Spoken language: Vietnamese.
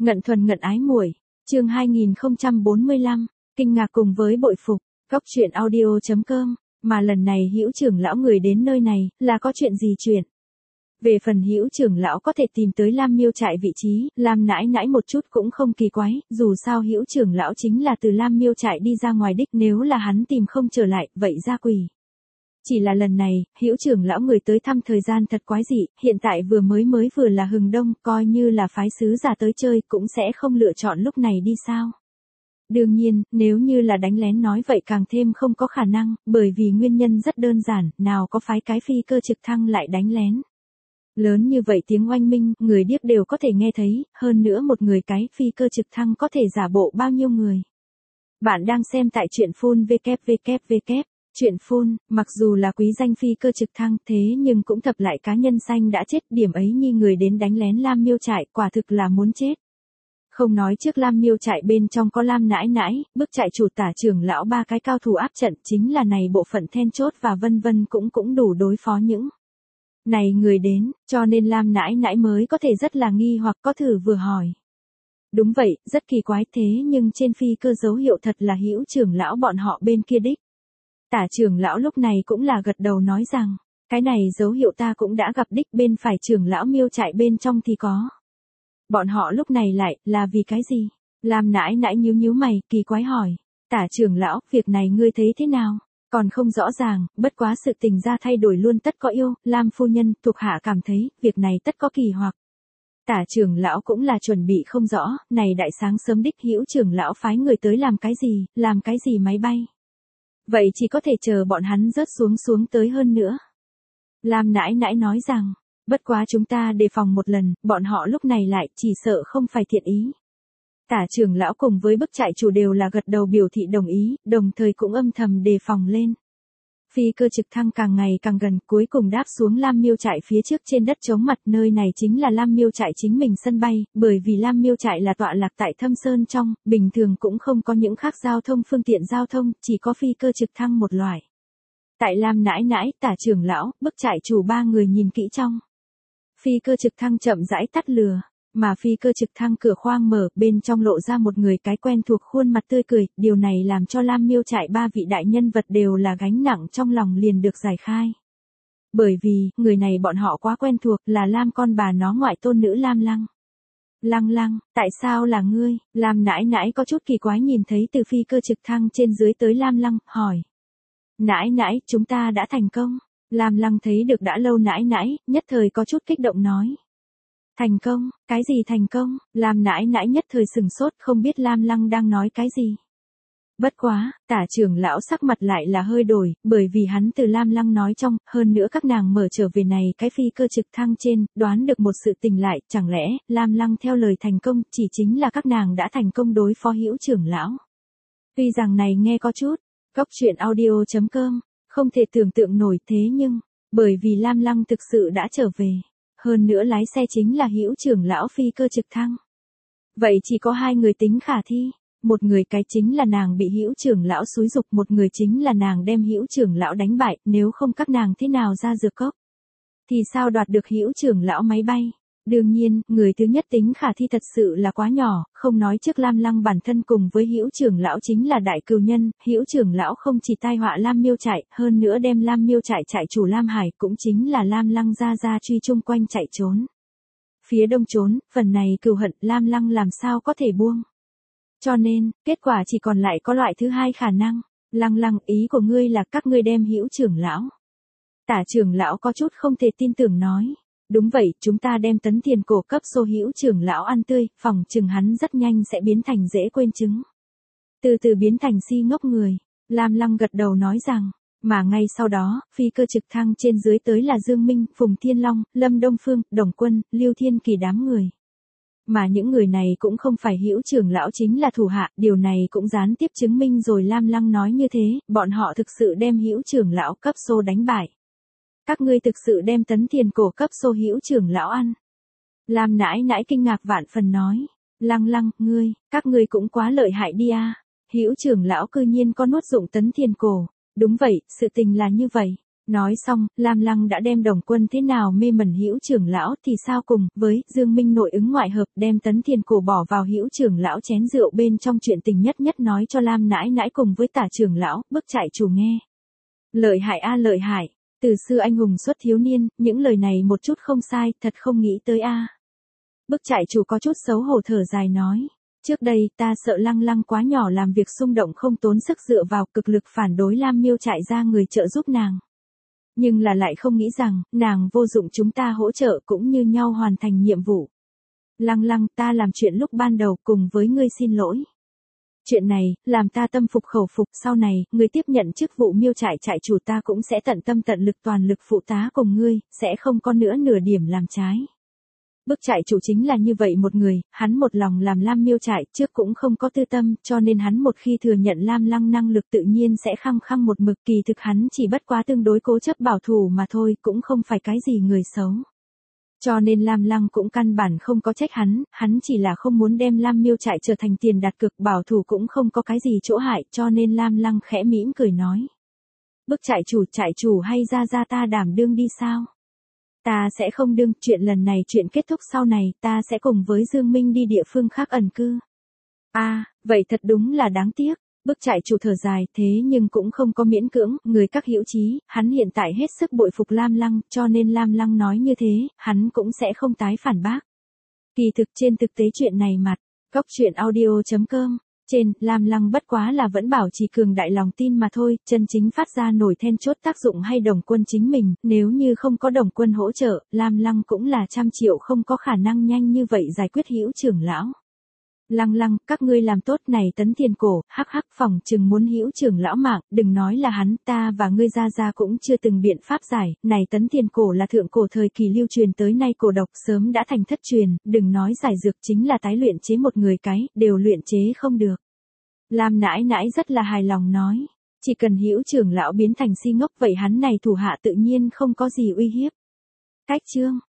Ngận thuần ngận ái muội, chương 2045, kinh ngạc cùng với bội phục, Cóc truyện audio.com, mà lần này Hữu trưởng lão người đến nơi này, là có chuyện gì chuyện? Về phần Hữu trưởng lão có thể tìm tới Lam Miêu trại vị trí, Lam nãi nãi một chút cũng không kỳ quái, dù sao Hữu trưởng lão chính là từ Lam Miêu trại đi ra ngoài đích, nếu là hắn tìm không trở lại, vậy ra quỷ. Chỉ là lần này, Hữu trưởng lão người tới thăm thời gian thật quái dị, hiện tại mới vừa là hừng đông, coi như là phái sứ giả tới chơi cũng sẽ không lựa chọn lúc này đi sao. Đương nhiên, nếu như là đánh lén nói vậy càng thêm không có khả năng, bởi vì nguyên nhân rất đơn giản, nào có phái cái phi cơ trực thăng lại đánh lén. Lớn như vậy tiếng oanh minh, người điếc đều có thể nghe thấy, hơn nữa một người cái phi cơ trực thăng có thể giả bộ bao nhiêu người. Bạn đang xem tại truyện phun www. Chuyện phun, mặc dù là quý danh phi cơ trực thăng thế nhưng cũng thập lại cá nhân xanh đã chết, điểm ấy nhi người đến đánh lén Lam Miêu trại quả thực là muốn chết. Không nói trước Lam Miêu trại bên trong có Lam nãi nãi, bức trại chủ tả trưởng lão ba cái cao thủ áp trận chính là này bộ phận then chốt và vân vân cũng đủ đối phó những này người đến, cho nên Lam nãi nãi mới có thể rất là nghi hoặc có thử vừa hỏi. Đúng vậy, rất kỳ quái thế nhưng trên phi cơ dấu hiệu thật là Hữu trưởng lão bọn họ bên kia đích. Tả trưởng lão lúc này cũng là gật đầu nói rằng, cái này dấu hiệu ta cũng đã gặp đích, bên phải trưởng lão Miêu trại bên trong thì có. Bọn họ lúc này lại, là vì cái gì? Lam nãi nãi nhíu mày, kỳ quái hỏi. Tả trưởng lão, việc này ngươi thấy thế nào? Còn không rõ ràng, bất quá sự tình ra thay đổi luôn tất có yêu, Lam phu nhân, thuộc hạ cảm thấy, việc này tất có kỳ hoặc. Tả trưởng lão cũng là chuẩn bị không rõ, này đại sáng sớm đích Hữu trưởng lão phái người tới làm cái gì máy bay. Vậy chỉ có thể chờ bọn hắn rớt xuống tới hơn nữa. Lam nãi nãi nói rằng, bất quá chúng ta đề phòng một lần, bọn họ lúc này lại chỉ sợ không phải thiện ý. Tả trưởng lão cùng với bức trại chủ đều là gật đầu biểu thị đồng ý, đồng thời cũng âm thầm đề phòng lên. Phi cơ trực thăng càng ngày càng gần, cuối cùng đáp xuống Lam Miêu trại phía trước trên đất trống mặt, nơi này chính là Lam Miêu trại chính mình sân bay, bởi vì Lam Miêu trại là tọa lạc tại Thâm Sơn trong, bình thường cũng không có những khác giao thông phương tiện giao thông, chỉ có phi cơ trực thăng một loại. Tại Lam nãi nãi, tả trưởng lão, bức trại chủ ba người nhìn kỹ trong. Phi cơ trực thăng chậm rãi tắt lửa, mà phi cơ trực thăng cửa khoang mở, bên trong lộ ra một người cái quen thuộc khuôn mặt tươi cười, điều này làm cho Lam Miêu trại ba vị đại nhân vật đều là gánh nặng trong lòng liền được giải khai. Bởi vì, người này bọn họ quá quen thuộc, là Lam con bà nó ngoại tôn nữ Lam Lăng. Lăng, tại sao là ngươi? Lam nãi nãi có chút kỳ quái nhìn thấy từ phi cơ trực thăng trên dưới tới Lam Lăng, hỏi. Nãi nãi, chúng ta đã thành công. Lam Lăng thấy được đã lâu nãi nãi, nhất thời có chút kích động nói. Thành công, cái gì thành công? Lam nãi nãi nhất thời sừng sốt, không biết Lam Lăng đang nói cái gì. Bất quá, tả trưởng lão sắc mặt lại là hơi đổi, bởi vì hắn từ Lam Lăng nói trong, hơn nữa các nàng mở trở về này cái phi cơ trực thăng trên, đoán được một sự tình lại, chẳng lẽ, Lam Lăng theo lời thành công, chỉ chính là các nàng đã thành công đối phó Hữu trưởng lão. Tuy rằng này nghe có chút, Cóc truyện audio.com, không thể tưởng tượng nổi thế nhưng, bởi vì Lam Lăng thực sự đã trở về. Hơn nữa lái xe chính là Hữu trưởng lão phi cơ trực thăng. Vậy chỉ có hai người tính khả thi, một người cái chính là nàng bị Hữu trưởng lão xúi giục, một người chính là nàng đem Hữu trưởng lão đánh bại, nếu không các nàng thế nào ra dược cốc, thì sao đoạt được Hữu trưởng lão máy bay. Đương nhiên, người thứ nhất tính khả thi thật sự là quá nhỏ, không nói trước Lam Lăng bản thân cùng với Hữu trưởng lão chính là đại cừu nhân, Hữu trưởng lão không chỉ tai họa Lam Miêu trại, hơn nữa đem Lam Miêu trại trại chủ Lam Hải cũng chính là Lam Lăng ra truy chung quanh chạy trốn. Phía đông trốn, phần này cừu hận Lam Lăng làm sao có thể buông. Cho nên, kết quả chỉ còn lại có loại thứ hai khả năng. Lăng, ý của ngươi là các ngươi đem Hữu trưởng lão. Tả trưởng lão có chút không thể tin tưởng nói. Đúng vậy, chúng ta đem tấn tiền cổ cấp xô Hữu trưởng lão ăn tươi, phòng chừng hắn rất nhanh sẽ biến thành dễ quên chứng. Từ từ biến thành si ngốc người. Lam Lăng gật đầu nói rằng, mà ngay sau đó, phi cơ trực thăng trên dưới tới là Dương Minh, Phùng Thiên Long, Lâm Đông Phương, Đồng Quân, Lưu Thiên Kỳ đám người. Mà những người này cũng không phải Hữu trưởng lão chính là thủ hạ, điều này cũng gián tiếp chứng minh rồi Lam Lăng nói như thế, bọn họ thực sự đem Hữu trưởng lão cấp xô đánh bại. Các ngươi thực sự đem tấn tiền cổ cấp xô Hữu trưởng lão ăn. Lam nãi nãi kinh ngạc vạn phần nói. Lăng, các ngươi cũng quá lợi hại đi à. Hữu trưởng lão cư nhiên có nuốt dụng tấn tiền cổ. Đúng vậy, sự tình là như vậy. Nói xong, Lam Lăng đã đem Đồng Quân thế nào mê mẩn Hữu trưởng lão thì sao cùng với Dương Minh nội ứng ngoại hợp đem Tấn Thiên Cổ bỏ vào Hữu trưởng lão chén rượu bên trong chuyện tình nhất nhất nói cho Lam nãi nãi cùng với Tả trưởng lão, Bức Trại Chủ nghe. Lợi hại a lợi hại, từ xưa anh hùng xuất thiếu niên, những lời này một chút không sai, thật không nghĩ tới a. Bức Trại Chủ có chút xấu hổ thở dài nói. Trước đây ta sợ Lăng Lăng quá nhỏ làm việc xung động không tốn sức dựa vào cực lực phản đối Lam Miêu Trại ra người trợ giúp nàng. Nhưng là lại không nghĩ rằng, nàng vô dụng chúng ta hỗ trợ cũng như nhau hoàn thành nhiệm vụ. Lăng Lăng ta làm chuyện lúc ban đầu cùng với ngươi xin lỗi. Chuyện này, làm ta tâm phục khẩu phục sau này, ngươi tiếp nhận chức vụ Miêu Trại trại chủ ta cũng sẽ tận tâm tận lực toàn lực phụ tá cùng ngươi, sẽ không có nữa nửa điểm làm trái. Bức Trại Chủ chính là như vậy một người, hắn một lòng làm Lam Miêu Trại trước cũng không có tư tâm, cho nên hắn một khi thừa nhận Lam Lăng năng lực tự nhiên sẽ khăng khăng một mực, kỳ thực hắn chỉ bất quá tương đối cố chấp bảo thủ mà thôi, cũng không phải cái gì người xấu. Cho nên Lam Lăng cũng căn bản không có trách hắn chỉ là không muốn đem Lam Miêu Trại trở thành tiền đặt cược, bảo thủ cũng không có cái gì chỗ hại, cho nên Lam Lăng khẽ mỉm cười nói. Bức Trại Chủ hay ra ta đảm đương đi sao? Ta sẽ không đương, chuyện lần này chuyện kết thúc sau này, ta sẽ cùng với Dương Minh đi địa phương khác ẩn cư. Vậy thật đúng là đáng tiếc. Bức Trại Chủ thở dài, thế nhưng cũng không có miễn cưỡng, người các hữu chí, hắn hiện tại hết sức bội phục Lam Lăng, cho nên Lam Lăng nói như thế, hắn cũng sẽ không tái phản bác. Kỳ thực trên thực tế chuyện này mặt, góc truyện audio.com, trên, Lam Lăng bất quá là vẫn bảo trì cường đại lòng tin mà thôi, chân chính phát ra nổi then chốt tác dụng hay Đồng Quân chính mình, nếu như không có Đồng Quân hỗ trợ, Lam Lăng cũng là 100 triệu không có khả năng nhanh như vậy giải quyết Hữu trưởng lão. Lăng, các ngươi làm tốt này Tấn Thiên Cổ, hắc phòng chừng muốn Hữu trưởng lão mạng, đừng nói là hắn, ta và ngươi ra cũng chưa từng biện pháp giải, này Tấn Thiên Cổ là thượng cổ thời kỳ lưu truyền tới nay cổ độc sớm đã thành thất truyền, đừng nói giải dược chính là tái luyện chế một người cái, đều luyện chế không được. Lam nãi nãi rất là hài lòng nói, chỉ cần Hữu trưởng lão biến thành si ngốc vậy hắn này thủ hạ tự nhiên không có gì uy hiếp. Cách chương